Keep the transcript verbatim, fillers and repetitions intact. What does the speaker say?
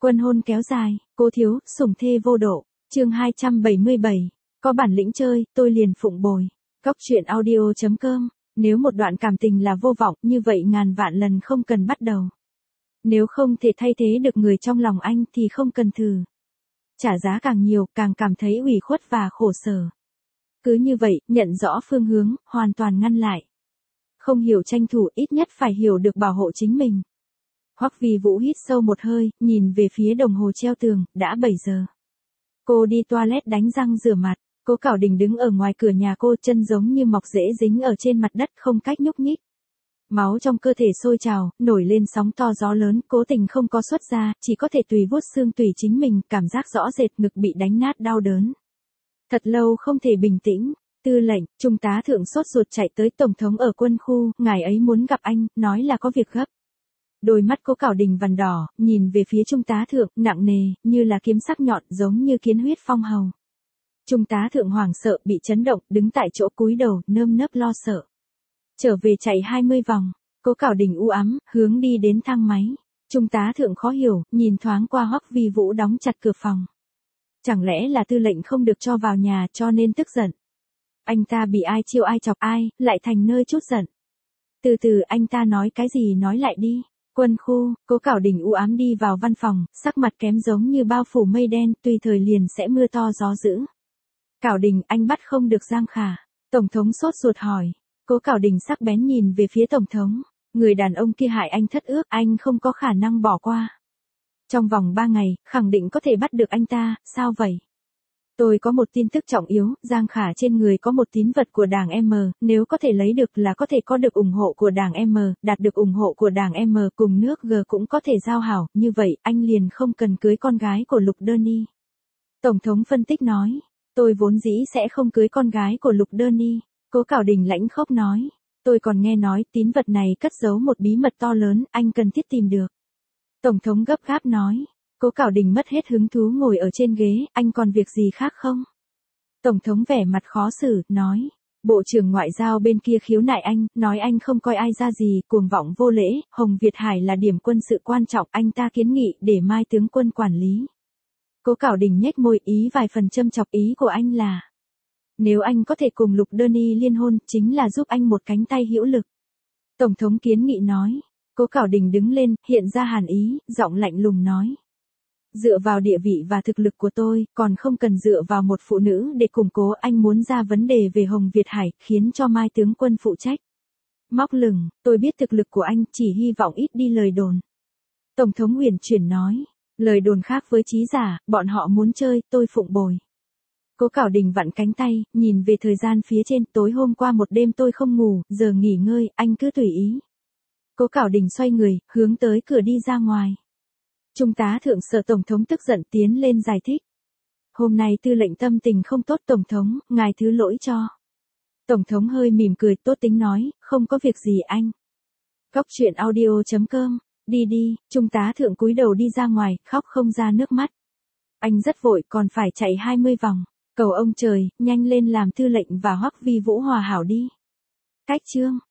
Quân hôn kéo dài, Cố Thiếu, sủng thê vô độ, chương hai trăm bảy mươi bảy, có bản lĩnh chơi, tôi liền phụng bồi. Góc truyện audio chấm com, nếu một đoạn cảm tình là vô vọng, như vậy ngàn vạn lần không cần bắt đầu. Nếu không thể thay thế được người trong lòng anh thì không cần thử. Trả giá càng nhiều, càng cảm thấy ủy khuất và khổ sở. Cứ như vậy, nhận rõ phương hướng, hoàn toàn ngăn lại. Không hiểu tranh thủ, ít nhất phải hiểu được bảo hộ chính mình. Hoắc Vi Vũ hít sâu một hơi, nhìn về phía đồng hồ treo tường, đã bảy giờ. Cô đi toilet đánh răng rửa mặt, Cố Cảo Đình đứng ở ngoài cửa nhà cô, chân giống như mọc rễ dính ở trên mặt đất không cách nhúc nhích. Máu trong cơ thể sôi trào, nổi lên sóng to gió lớn, cố tình không có xuất ra, chỉ có thể tùy vuốt xương tùy chính mình, cảm giác rõ rệt ngực bị đánh nát đau đớn. Thật lâu không thể bình tĩnh. Tư lệnh, trung tá thượng sốt ruột chạy tới tổng thống ở quân khu, ngài ấy muốn gặp anh, nói là có việc gấp. Đôi mắt Cố Cảo Đình vằn đỏ, nhìn về phía trung tá thượng, nặng nề, như là kiếm sắc nhọn, giống như kiến huyết phong hầu. Trung tá thượng hoảng sợ, bị chấn động, đứng tại chỗ cúi đầu, nơm nớp lo sợ. Trở về chạy hai mươi vòng, Cố Cảo Đình u ám, hướng đi đến thang máy. Trung tá thượng khó hiểu, nhìn thoáng qua Hoắc Vi Vũ đóng chặt cửa phòng. Chẳng lẽ là tư lệnh không được cho vào nhà cho nên tức giận. Anh ta bị ai chiêu ai chọc ai, lại thành nơi chút giận. Từ từ anh ta nói cái gì nói lại đi. Quân khu, Cố Cảo Đình u ám đi vào văn phòng, sắc mặt kém giống như bao phủ mây đen, tùy thời liền sẽ mưa to gió dữ. Cảo Đình, anh bắt không được Giang Khả. Tổng thống sốt ruột hỏi. Cố Cảo Đình sắc bén nhìn về phía tổng thống. Người đàn ông kia hại anh thất ước, anh không có khả năng bỏ qua. Trong vòng ba ngày, khẳng định có thể bắt được anh ta, sao vậy? Tôi có một tin tức trọng yếu, Giang Khả trên người có một tín vật của đảng M, nếu có thể lấy được là có thể có được ủng hộ của đảng M, đạt được ủng hộ của đảng M cùng nước G cũng có thể giao hảo, như vậy anh liền không cần cưới con gái của Lục Đơn Y. Tổng thống phân tích nói, tôi vốn dĩ sẽ không cưới con gái của Lục Đơn Y. Cố Cảo Đình lãnh khốc nói, tôi còn nghe nói tín vật này cất giấu một bí mật to lớn, anh cần thiết tìm được. Tổng thống gấp gáp nói. Cố Cảo Đình mất hết hứng thú ngồi ở trên ghế, anh còn việc gì khác không? Tổng thống vẻ mặt khó xử, nói. Bộ trưởng Ngoại giao bên kia khiếu nại anh, nói anh không coi ai ra gì, cuồng vọng vô lễ, Hồng Việt Hải là điểm quân sự quan trọng, anh ta kiến nghị để Mai tướng quân quản lý. Cố Cảo Đình nhếch môi, ý vài phần châm chọc, ý của anh là. Nếu anh có thể cùng Lục Đơn Y liên hôn, chính là giúp anh một cánh tay hữu lực. Tổng thống kiến nghị nói. Cố Cảo Đình đứng lên, hiện ra hàn ý, giọng lạnh lùng nói. Dựa vào địa vị và thực lực của tôi, còn không cần dựa vào một phụ nữ để củng cố, anh muốn ra vấn đề về Hồng Việt Hải, khiến cho Mai tướng quân phụ trách. Móc lửng, tôi biết thực lực của anh, chỉ hy vọng ít đi lời đồn. Tổng thống huyền chuyển nói, lời đồn khác với trí giả, bọn họ muốn chơi, tôi phụng bồi. Cố Cảo Đình vặn cánh tay, nhìn về thời gian phía trên, tối hôm qua một đêm tôi không ngủ, giờ nghỉ ngơi, anh cứ tùy ý. Cố Cảo Đình xoay người, hướng tới cửa đi ra ngoài. Trung tá thượng sở tổng thống tức giận tiến lên giải thích. Hôm nay tư lệnh tâm tình không tốt tổng thống, ngài thứ lỗi cho. Tổng thống hơi mỉm cười tốt tính nói, không có việc gì anh. Góc truyện audio chấm com, đi đi, trung tá thượng cúi đầu đi ra ngoài, khóc không ra nước mắt. Anh rất vội còn phải chạy hai mươi vòng, cầu ông trời, nhanh lên làm tư lệnh và Hoắc Vi Vũ hòa hảo đi. Cách chương.